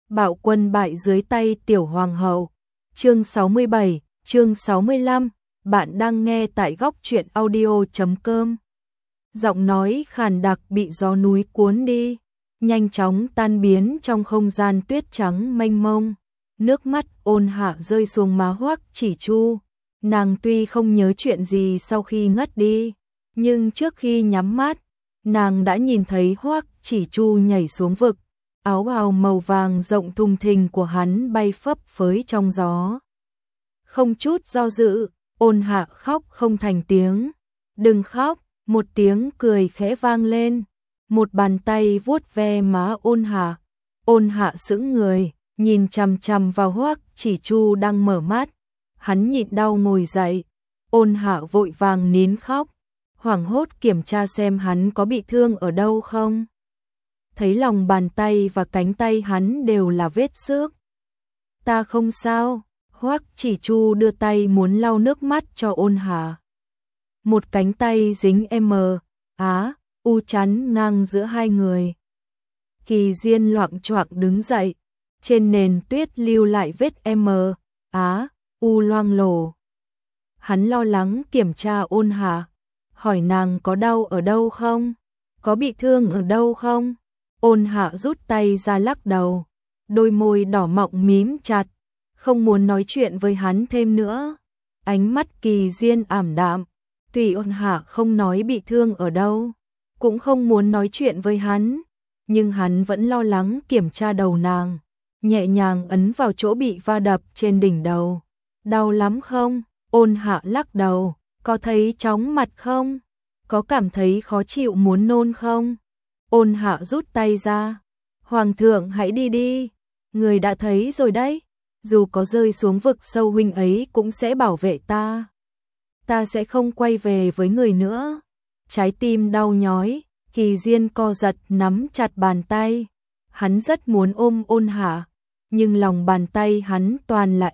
Bạo quân bại dưới tay tiểu hoàng hậu. Chương 67, chương 65, bạn đang nghe tại góc truyện audio.com. Giọng nói khàn đặc bị gió núi cuốn đi, nhanh chóng tan biến trong không gian tuyết trắng mênh mông. Nước mắt Ôn Hạ rơi xuống má Hoắc Chỉ Chu. Nàng tuy không nhớ chuyện gì sau khi ngất đi, nhưng trước khi nhắm mắt, nàng đã nhìn thấy Hoắc Chỉ Chu nhảy xuống vực. Áo bào màu vàng rộng thùng thình của hắn bay phấp phới trong gió. Không chút do dự, Ôn Hạ khóc không thành tiếng. Đừng khóc, một tiếng cười khẽ vang lên. Một bàn tay vuốt ve má Ôn Hạ. Ôn Hạ sững người, nhìn chằm chằm vào Hoắc Chỉ Chu đang mở mắt. Hắn nhịn đau ngồi dậy. Ôn Hạ vội vàng nín khóc, hoảng hốt kiểm tra xem hắn có bị thương ở đâu không. Thấy lòng bàn tay và cánh tay hắn đều là vết xước. Ta không sao. Hoắc Chỉ Chu đưa tay muốn lau nước mắt cho Ôn Hạ. Một cánh tay dính u chắn ngang giữa hai người. Kỳ Diên loạng choạng đứng dậy, trên nền tuyết lưu lại vết u loang lổ. Hắn lo lắng kiểm tra Ôn Hạ, hỏi nàng có đau ở đâu không, có bị thương ở đâu không. Ôn Hạ rút tay ra lắc đầu, đôi môi đỏ mọng mím chặt, không muốn nói chuyện với hắn thêm nữa. Ánh mắt Kỳ Diên ảm đạm, tuy Ôn Hạ không nói bị thương ở đâu, cũng không muốn nói chuyện với hắn, nhưng hắn vẫn lo lắng kiểm tra đầu nàng, nhẹ nhàng ấn vào chỗ bị va đập trên đỉnh đầu. Đau lắm không? Ôn Hạ lắc đầu. Có thấy chóng mặt không? Có cảm thấy khó chịu muốn nôn không? Ôn Hạ rút tay ra. Hoàng thượng hãy đi đi, người đã thấy rồi đấy, dù có rơi xuống vực sâu huynh ấy cũng sẽ bảo vệ ta. Ta sẽ không quay về với người nữa. Trái tim đau nhói, Kỳ Diên co giật nắm chặt bàn tay. Hắn rất muốn ôm Ôn Hạ, nhưng lòng bàn tay hắn toàn là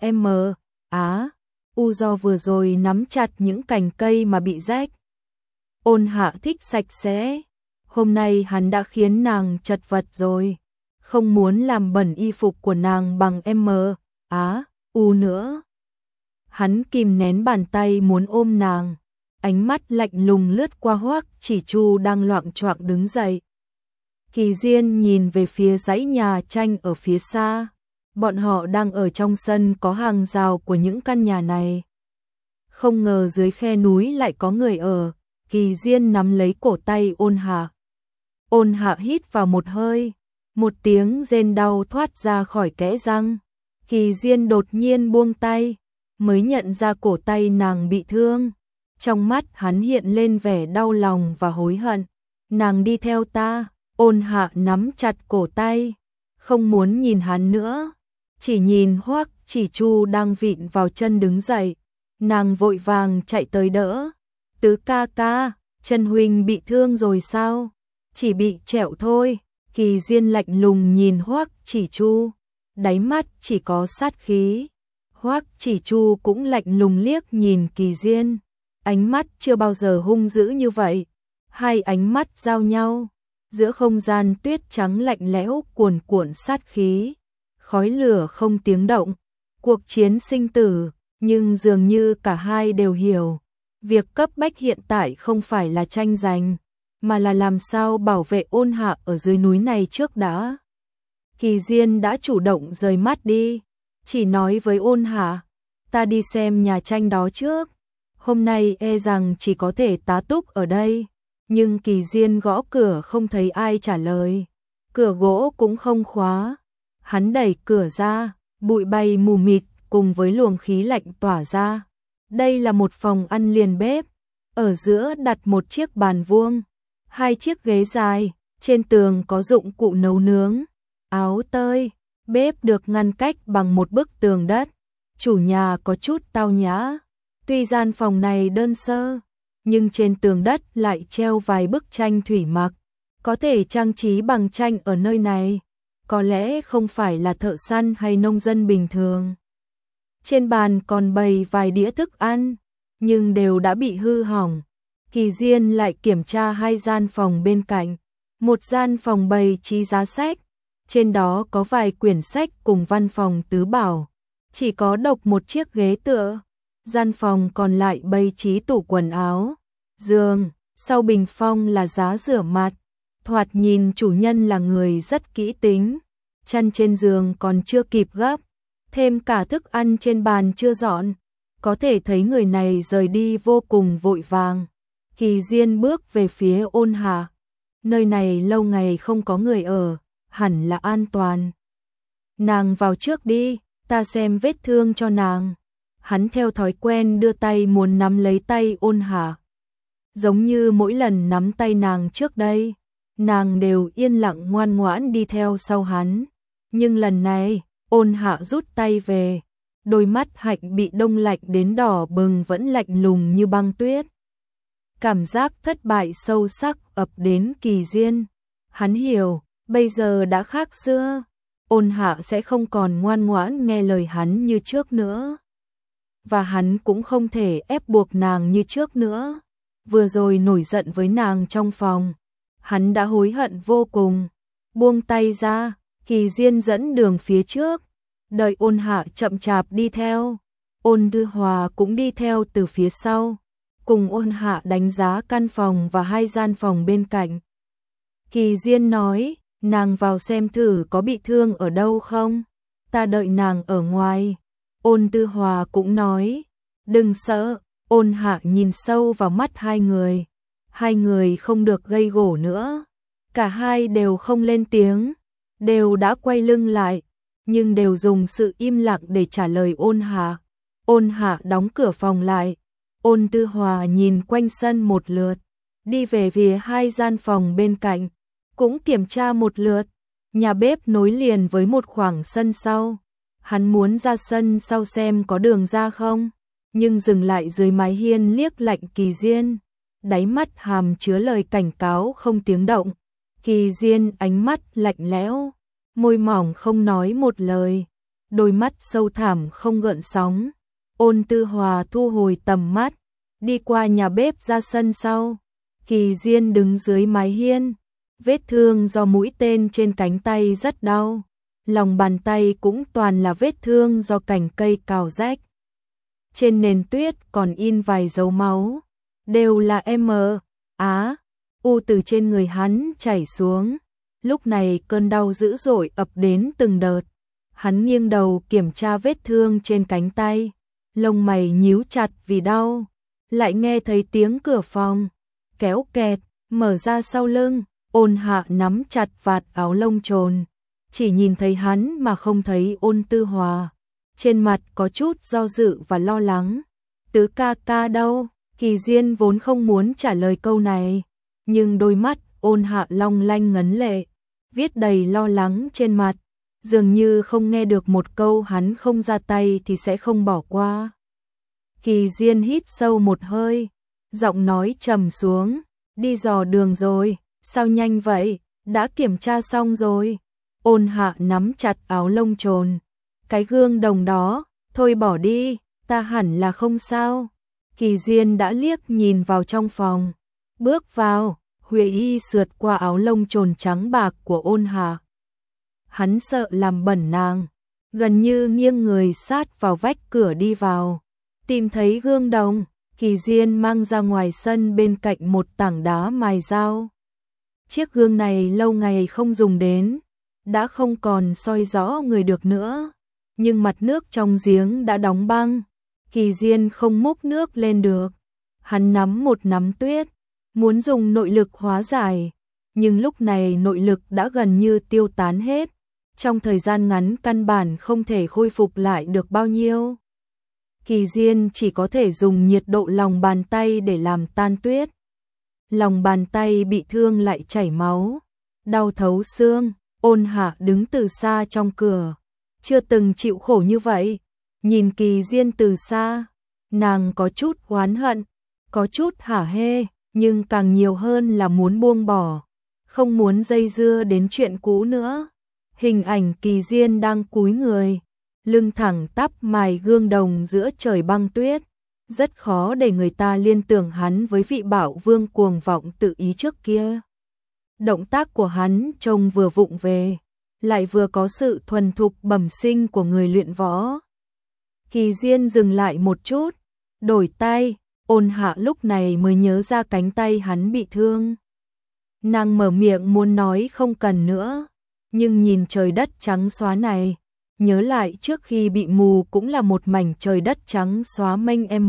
do vừa rồi nắm chặt những cành cây mà bị rách. Ôn Hạ thích sạch sẽ, hôm nay hắn đã khiến nàng chật vật rồi, không muốn làm bẩn y phục của nàng bằng nữa. Hắn kìm nén bàn tay muốn ôm nàng, ánh mắt lạnh lùng lướt qua Hoắc Chỉ Chu đang loạng choạng đứng dậy. Kỳ Diên nhìn về phía dãy nhà tranh ở phía xa. Bọn họ đang ở trong sân có hàng rào của những căn nhà này. Không ngờ dưới khe núi lại có người ở. Kỳ Diên nắm lấy cổ tay Ôn Hạ. Ôn Hạ hít vào một hơi, một tiếng rên đau thoát ra khỏi kẽ răng. Kỳ Diên đột nhiên buông tay, mới nhận ra cổ tay nàng bị thương. Trong mắt hắn hiện lên vẻ đau lòng và hối hận. Nàng đi theo ta. Ôn Hạ nắm chặt cổ tay, không muốn nhìn hắn nữa, chỉ nhìn Hoắc Chỉ Chu đang vịn vào chân đứng dậy. Nàng vội vàng chạy tới đỡ. Tứ ca ca, chân huynh bị thương rồi sao? Chỉ bị trẹo thôi. Kỳ Diên lạnh lùng nhìn Hoắc Chỉ Chu, đáy mắt chỉ có sát khí. Hoắc Chỉ Chu cũng lạnh lùng liếc nhìn Kỳ Diên, ánh mắt chưa bao giờ hung dữ như vậy. Hai ánh mắt giao nhau, giữa không gian tuyết trắng lạnh lẽo cuồn cuộn sát khí, khói lửa không tiếng động, cuộc chiến sinh tử. Nhưng dường như cả hai đều hiểu, việc cấp bách hiện tại không phải là tranh giành, mà là làm sao bảo vệ Ôn Hạ ở dưới núi này trước đã. Kỳ Diên đã chủ động rời mắt đi, chỉ nói với Ôn Hạ, ta đi xem nhà tranh đó trước, hôm nay e rằng chỉ có thể tá túc ở đây. Nhưng Kỳ Diên gõ cửa không thấy ai trả lời, cửa gỗ cũng không khóa. Hắn đẩy cửa ra, bụi bay mù mịt cùng với luồng khí lạnh tỏa ra. Đây là một phòng ăn liền bếp, ở giữa đặt một chiếc bàn vuông, hai chiếc ghế dài, trên tường có dụng cụ nấu nướng, áo tơi. Bếp được ngăn cách bằng một bức tường đất. Chủ nhà có chút tao nhã, tuy gian phòng này đơn sơ, nhưng trên tường đất lại treo vài bức tranh thủy mặc. Có thể trang trí bằng tranh ở nơi này, có lẽ không phải là thợ săn hay nông dân bình thường. Trên bàn còn bày vài đĩa thức ăn, nhưng đều đã bị hư hỏng. Kỳ Diên lại kiểm tra hai gian phòng bên cạnh. Một gian phòng bày trí giá sách, trên đó có vài quyển sách cùng văn phòng tứ bảo, chỉ có độc một chiếc ghế tựa. Gian phòng còn lại bày trí tủ quần áo, giường, sau bình phong là giá rửa mặt. Thoạt nhìn chủ nhân là người rất kỹ tính, chăn trên giường còn chưa kịp gấp, thêm cả thức ăn trên bàn chưa dọn, có thể thấy người này rời đi vô cùng vội vàng. Kỳ Diên bước về phía Ôn Hạ, nơi này lâu ngày không có người ở, hẳn là an toàn. Nàng vào trước đi, ta xem vết thương cho nàng. Hắn theo thói quen đưa tay muốn nắm lấy tay Ôn Hạ. Giống như mỗi lần nắm tay nàng trước đây, nàng đều yên lặng ngoan ngoãn đi theo sau hắn. Nhưng lần này, Ôn Hạ rút tay về, đôi mắt hạnh bị đông lạnh đến đỏ bừng vẫn lạnh lùng như băng tuyết. Cảm giác thất bại sâu sắc ập đến Kỳ Diên. Hắn hiểu, bây giờ đã khác xưa, Ôn Hạ sẽ không còn ngoan ngoãn nghe lời hắn như trước nữa. Và hắn cũng không thể ép buộc nàng như trước nữa. Vừa rồi nổi giận với nàng trong phòng, hắn đã hối hận vô cùng. Buông tay ra, Kỳ Diên dẫn đường phía trước, đợi Ôn Hạ chậm chạp đi theo. Ôn Tư Hòa cũng đi theo từ phía sau, cùng Ôn Hạ đánh giá căn phòng và hai gian phòng bên cạnh. Kỳ Diên nói, nàng vào xem thử có bị thương ở đâu không, ta đợi nàng ở ngoài. Ôn Tư Hòa cũng nói, đừng sợ. Ôn Hạ nhìn sâu vào mắt hai người không được gây gổ nữa. Cả hai đều không lên tiếng, đều đã quay lưng lại, nhưng đều dùng sự im lặng để trả lời Ôn Hạ. Ôn Hạ đóng cửa phòng lại, Ôn Tư Hòa nhìn quanh sân một lượt, đi về phía hai gian phòng bên cạnh, cũng kiểm tra một lượt. Nhà bếp nối liền với một khoảng sân sau. Hắn muốn ra sân sau xem có đường ra không, nhưng dừng lại dưới mái hiên liếc lạnh Kỳ Diên, đáy mắt hàm chứa lời cảnh cáo không tiếng động. Kỳ Diên ánh mắt lạnh lẽo, môi mỏng không nói một lời, đôi mắt sâu thẳm không gợn sóng. Ôn Tư Hòa thu hồi tầm mắt, đi qua nhà bếp ra sân sau. Kỳ Diên đứng dưới mái hiên, vết thương do mũi tên trên cánh tay rất đau, lòng bàn tay cũng toàn là vết thương do cành cây cào rách. Trên nền tuyết còn in vài dấu máu, đều là U từ trên người hắn chảy xuống. Lúc này cơn đau dữ dội ập đến từng đợt. Hắn nghiêng đầu kiểm tra vết thương trên cánh tay, lông mày nhíu chặt vì đau. Lại nghe thấy tiếng cửa phòng kéo kẹt mở ra sau lưng. Ôn Hạ nắm chặt vạt áo lông trồn, chỉ nhìn thấy hắn mà không thấy Ôn Tư Hòa. Trên mặt có chút do dự và lo lắng. Tứ ca ca đâu? Kỳ Diên vốn không muốn trả lời câu này, nhưng đôi mắt Ôn Hạ long lanh ngấn lệ, viết đầy lo lắng trên mặt, dường như không nghe được một câu hắn không ra tay thì sẽ không bỏ qua. Kỳ Diên hít sâu một hơi, giọng nói trầm xuống, đi dò đường rồi, sao nhanh vậy, đã kiểm tra xong rồi. Ôn Hạ nắm chặt áo lông trồn, cái gương đồng đó, thôi bỏ đi, ta hẳn là không sao. Kỳ Diên đã liếc nhìn vào trong phòng, bước vào, Huệ Y sượt qua áo lông trồn trắng bạc của Ôn Hạ. Hắn sợ làm bẩn nàng, gần như nghiêng người sát vào vách cửa đi vào, tìm thấy gương đồng. Kỳ Diên mang ra ngoài sân bên cạnh một tảng đá mài dao. Chiếc gương này lâu ngày không dùng đến, đã không còn soi rõ người được nữa, nhưng mặt nước trong giếng đã đóng băng, Kỳ Diên không múc nước lên được. Hắn nắm một nắm tuyết, muốn dùng nội lực hóa giải, nhưng lúc này nội lực đã gần như tiêu tán hết, trong thời gian ngắn căn bản không thể khôi phục lại được bao nhiêu. Kỳ Diên chỉ có thể dùng nhiệt độ lòng bàn tay để làm tan tuyết. Lòng bàn tay bị thương lại chảy máu, đau thấu xương. Ôn Hạ đứng từ xa trong cửa, chưa từng chịu khổ như vậy, nhìn Kỳ Diên từ xa, nàng có chút oán hận, có chút hả hê, nhưng càng nhiều hơn là muốn buông bỏ, không muốn dây dưa đến chuyện cũ nữa. Hình ảnh Kỳ Diên đang cúi người, lưng thẳng tắp mài gương đồng giữa trời băng tuyết, rất khó để người ta liên tưởng hắn với vị Bảo Vương cuồng vọng tự ý trước kia. Động tác của hắn trông vừa vụng về, lại vừa có sự thuần thục bẩm sinh của người luyện võ. Kỳ Diên dừng lại một chút, đổi tay, Ôn Hạ lúc này mới nhớ ra cánh tay hắn bị thương. Nàng mở miệng muốn nói không cần nữa, nhưng nhìn trời đất trắng xóa này, nhớ lại trước khi bị mù cũng là một mảnh trời đất trắng xóa mênh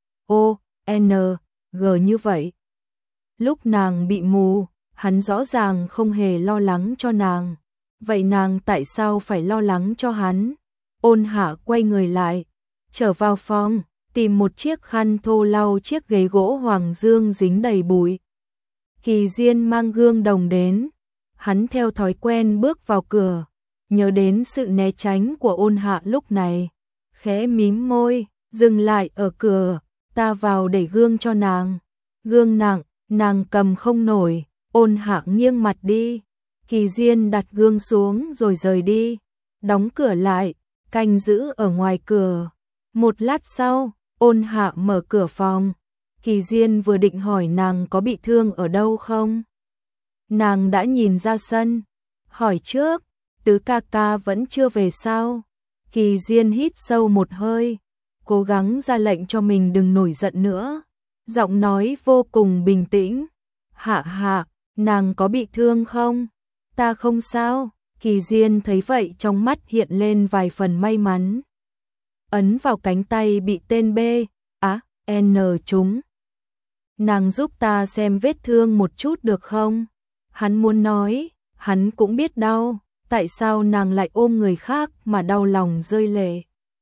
M.O.N.G như vậy. Lúc nàng bị mù, hắn rõ ràng không hề lo lắng cho nàng. Vậy nàng tại sao phải lo lắng cho hắn? Ôn Hạ quay người lại, trở vào phòng, tìm một chiếc khăn thô lau chiếc ghế gỗ hoàng dương dính đầy bụi. Kỳ Diên mang gương đồng đến, hắn theo thói quen bước vào cửa, nhớ đến sự né tránh của Ôn Hạ lúc này, khẽ mím môi, dừng lại ở cửa, ta vào để gương cho nàng. Gương nặng, nàng cầm không nổi, Ôn Hạ nghiêng mặt đi. Kỳ Diên đặt gương xuống rồi rời đi, đóng cửa lại, canh giữ ở ngoài cửa. Một lát sau, Ôn Hạ mở cửa phòng. Kỳ Diên vừa định hỏi nàng có bị thương ở đâu không. Nàng đã nhìn ra sân, hỏi trước, Tứ ca ca vẫn chưa về sao? Kỳ Diên hít sâu một hơi, cố gắng ra lệnh cho mình đừng nổi giận nữa. Giọng nói vô cùng bình tĩnh. Hạ Hạ, nàng có bị thương không? Ta không sao. Kỳ Diên thấy vậy trong mắt hiện lên vài phần may mắn. Ấn vào cánh tay bị tên B, N trúng. Nàng giúp ta xem vết thương một chút được không? Hắn muốn nói, hắn cũng biết đau, tại sao nàng lại ôm người khác mà đau lòng rơi lệ.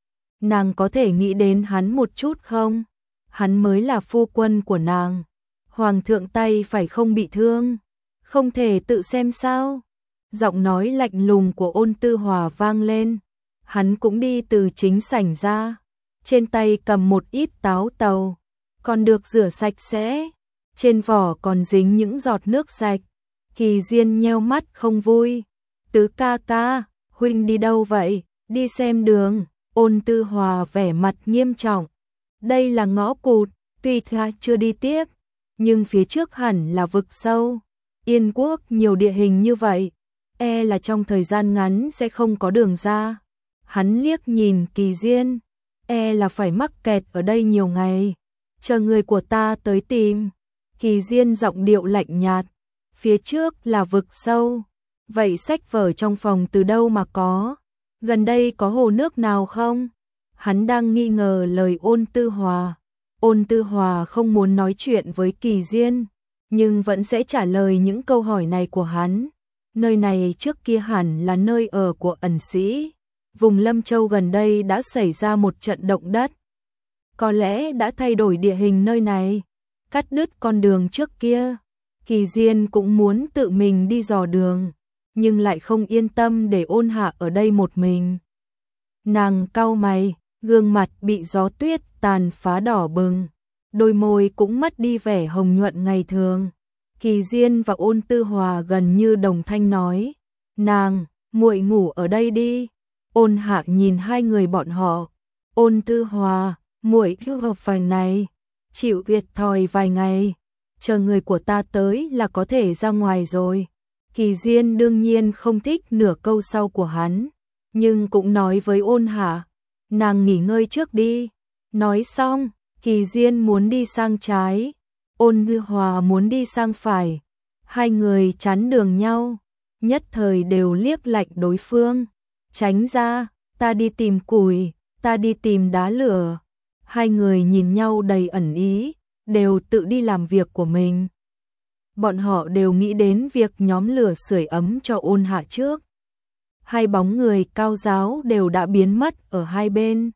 Nàng có thể nghĩ đến hắn một chút không? Hắn mới là phu quân của nàng. Hoàng thượng tay phải không bị thương, không thể tự xem sao? Giọng nói lạnh lùng của Ôn Tư Hòa vang lên. Hắn cũng đi từ chính sảnh ra, trên tay cầm một ít táo tàu, còn được rửa sạch sẽ, trên vỏ còn dính những giọt nước sạch. Kỳ Diên nheo mắt không vui. Tứ ca ca, huynh đi đâu vậy? Đi xem đường. Ôn Tư Hòa vẻ mặt nghiêm trọng. Đây là ngõ cụt, tuy ta chưa đi tiếp, nhưng phía trước hẳn là vực sâu. Yên Quốc nhiều địa hình như vậy, là trong thời gian ngắn sẽ không có đường ra. Hắn liếc nhìn Kỳ Diên, là phải mắc kẹt ở đây nhiều ngày, chờ người của ta tới tìm. Kỳ Diên giọng điệu lạnh nhạt, phía trước là vực sâu, vậy sách vở trong phòng từ đâu mà có? Gần đây có hồ nước nào không? Hắn đang nghi ngờ lời Ôn Tư Hòa. Ôn Tư Hòa không muốn nói chuyện với Kỳ Diên, nhưng vẫn sẽ trả lời những câu hỏi này của hắn. Nơi này trước kia hẳn là nơi ở của ẩn sĩ. Vùng Lâm Châu gần đây đã xảy ra một trận động đất. Có lẽ đã thay đổi địa hình nơi này, cắt đứt con đường trước kia. Kỳ Diên cũng muốn tự mình đi dò đường, nhưng lại không yên tâm để Ôn Hạ ở đây một mình. Nàng cau mày, gương mặt bị gió tuyết tàn phá đỏ bừng, đôi môi cũng mất đi vẻ hồng nhuận ngày thường. Kỳ Diên và Ôn Tư Hòa gần như đồng thanh nói, nàng, muội ngủ ở đây đi. Ôn Hạ nhìn hai người bọn họ. Ôn Tư Hòa, muội cứ hợp vài này, chịu thiệt thòi vài ngày, chờ người của ta tới là có thể ra ngoài rồi. Kỳ Diên đương nhiên không thích nửa câu sau của hắn, nhưng cũng nói với Ôn Hạ, nàng nghỉ ngơi trước đi. Nói xong, Kỳ Diên muốn đi sang trái, Ôn Tư Hòa muốn đi sang phải. Hai người chắn đường nhau, nhất thời đều liếc lạnh đối phương. Tránh ra, ta đi tìm củi, ta đi tìm đá lửa. Hai người nhìn nhau đầy ẩn ý, đều tự đi làm việc của mình. Bọn họ đều nghĩ đến việc nhóm lửa sưởi ấm cho Ôn Hạ trước. Hai bóng người cao ráo đều đã biến mất ở hai bên.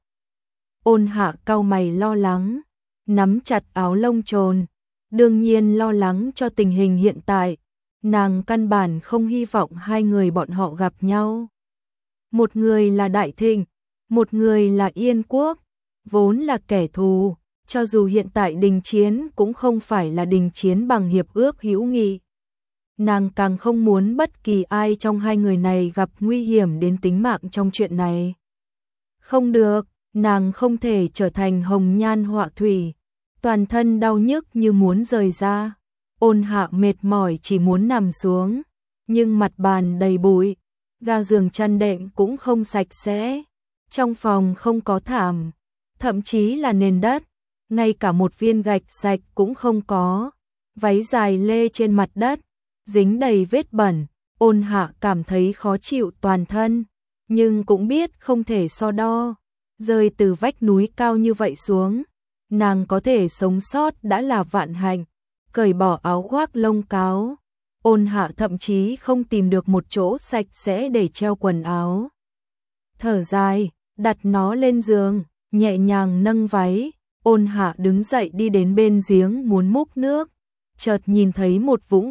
Ôn Hạ cau mày lo lắng, nắm chặt áo lông trồn, đương nhiên lo lắng cho tình hình hiện tại. Nàng căn bản không hy vọng hai người bọn họ gặp nhau. Một người là Đại Thịnh, một người là Yên Quốc, vốn là kẻ thù, cho dù hiện tại đình chiến cũng không phải là đình chiến bằng hiệp ước hữu nghị. Nàng càng không muốn bất kỳ ai trong hai người này gặp nguy hiểm đến tính mạng trong chuyện này. Không được, nàng không thể trở thành hồng nhan họa thủy, toàn thân đau nhức như muốn rời ra. Ôn Hạ mệt mỏi chỉ muốn nằm xuống, nhưng mặt bàn đầy bụi, ga giường chăn đệm cũng không sạch sẽ, trong phòng không có thảm, thậm chí là nền đất, ngay cả một viên gạch sạch cũng không có, váy dài lê trên mặt đất, dính đầy vết bẩn. Ôn Hạ cảm thấy khó chịu toàn thân, nhưng cũng biết không thể so đo, rơi từ vách núi cao như vậy xuống, nàng có thể sống sót đã là vạn hạnh. Cởi bỏ áo khoác lông cáo, Ôn Hạ thậm chí không tìm được một chỗ sạch sẽ để treo quần áo. Thở dài, đặt nó lên giường, nhẹ nhàng nâng váy, Ôn Hạ đứng dậy đi đến bên giếng muốn múc nước, chợt nhìn thấy một vũng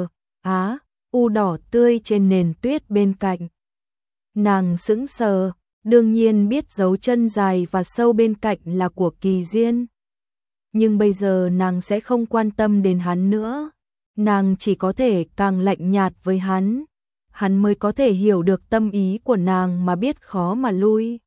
u đỏ tươi trên nền tuyết bên cạnh. Nàng sững sờ, đương nhiên biết dấu chân dài và sâu bên cạnh là của Kỳ Diên. Nhưng bây giờ nàng sẽ không quan tâm đến hắn nữa, nàng chỉ có thể càng lạnh nhạt với hắn mới có thể hiểu được tâm ý của nàng mà biết khó mà lui.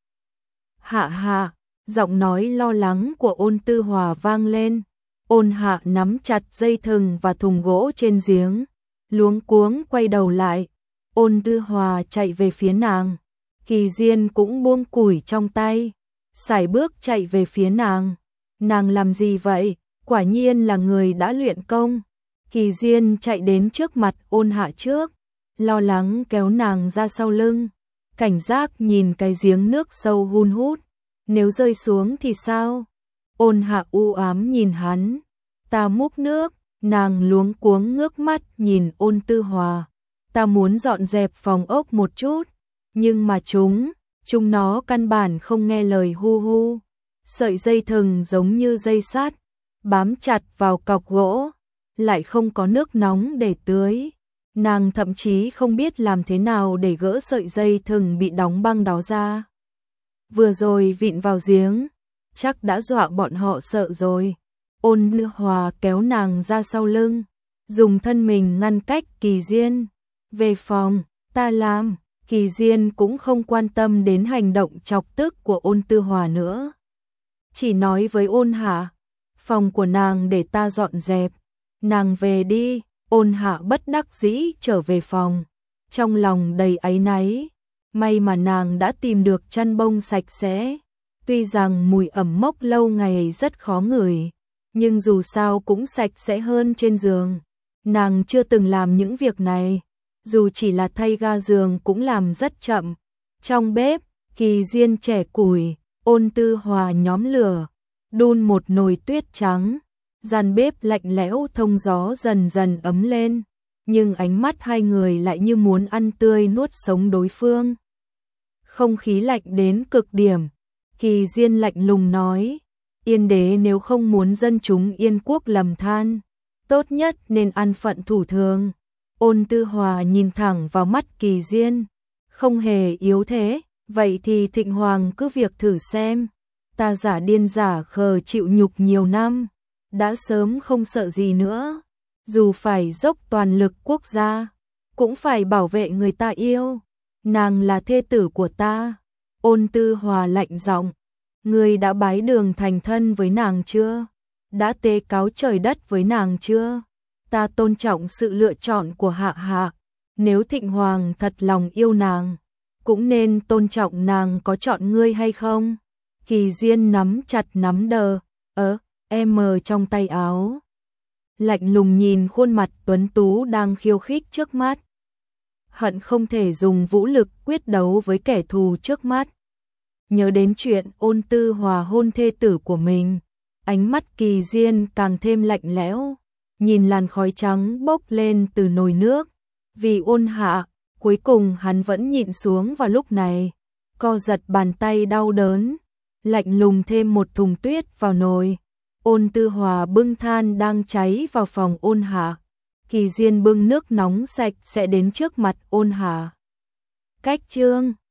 Hạ Hạ, giọng nói lo lắng của Ôn Tư Hòa vang lên. Ôn Hạ nắm chặt dây thừng và thùng gỗ trên giếng, luống cuống quay đầu lại. Ôn Tư Hòa chạy về phía nàng, Kỳ Diên cũng buông củi trong tay, sải bước chạy về phía nàng. Nàng làm gì vậy? Quả nhiên là người đã luyện công. Kỳ Diên chạy đến trước mặt Ôn Hạ trước, lo lắng kéo nàng ra sau lưng, cảnh giác nhìn cái giếng nước sâu hun hút, nếu rơi xuống thì sao? Ôn Hạ u ám nhìn hắn, ta múc nước. Nàng luống cuống ngước mắt nhìn Ôn Tư Hòa, ta muốn dọn dẹp phòng ốc một chút, nhưng mà chúng nó căn bản không nghe lời hu hu. Sợi dây thừng giống như dây sắt, bám chặt vào cọc gỗ, lại không có nước nóng để tưới. Nàng thậm chí không biết làm thế nào để gỡ sợi dây thừng bị đóng băng đó ra. Vừa rồi vịn vào giếng, chắc đã dọa bọn họ sợ rồi. Ôn Tư Hòa kéo nàng ra sau lưng, dùng thân mình ngăn cách Kỳ Diên. Về phòng, ta làm. Kỳ Diên cũng không quan tâm đến hành động chọc tức của Ôn Tư Hòa nữa, chỉ nói với Ôn Hạ, phòng của nàng để ta dọn dẹp, nàng về đi. Ôn Hạ bất đắc dĩ trở về phòng, trong lòng đầy áy náy, may mà nàng đã tìm được chăn bông sạch sẽ, tuy rằng mùi ẩm mốc lâu ngày rất khó ngửi, nhưng dù sao cũng sạch sẽ hơn trên giường. Nàng chưa từng làm những việc này, dù chỉ là thay ga giường cũng làm rất chậm. Trong bếp, Kỳ Diên chẻ củi, Ôn Tư Hòa nhóm lửa, đun một nồi tuyết trắng. Gian bếp lạnh lẽo thông gió dần dần ấm lên, nhưng ánh mắt hai người lại như muốn ăn tươi nuốt sống đối phương. Không khí lạnh đến cực điểm, Kỳ Diên lạnh lùng nói, Yên đế nếu không muốn dân chúng Yên quốc lầm than, tốt nhất nên ăn phận thủ thường. Ôn Tư Hòa nhìn thẳng vào mắt Kỳ Diên, không hề yếu thế, vậy thì Thịnh Hoàng cứ việc thử xem, ta giả điên giả khờ chịu nhục nhiều năm, đã sớm không sợ gì nữa, dù phải dốc toàn lực quốc gia, cũng phải bảo vệ người ta yêu, nàng là thê tử của ta. Ôn Tư Hòa lạnh giọng, ngươi đã bái đường thành thân với nàng chưa? Đã tố cáo trời đất với nàng chưa? Ta tôn trọng sự lựa chọn của Hạ Hạ, nếu Thịnh Hoàng thật lòng yêu nàng, cũng nên tôn trọng nàng có chọn ngươi hay không. Kỳ Diên nắm chặt nắm đờ, trong tay áo, lạnh lùng nhìn khuôn mặt tuấn tú đang khiêu khích trước mắt. Hận không thể dùng vũ lực quyết đấu với kẻ thù trước mắt. Nhớ đến chuyện Ôn Tư Hòa hôn thê tử của mình, ánh mắt Kỳ Diên càng thêm lạnh lẽo, nhìn làn khói trắng bốc lên từ nồi nước. Vì Ôn Hạ, cuối cùng hắn vẫn nhịn xuống vào lúc này, co giật bàn tay đau đớn, lạnh lùng thêm một thùng tuyết vào nồi. Ôn Tư Hòa bưng than đang cháy vào phòng Ôn Hạ, Kỳ Diên bưng nước nóng sạch sẽ đến trước mặt Ôn Hạ. Cách chương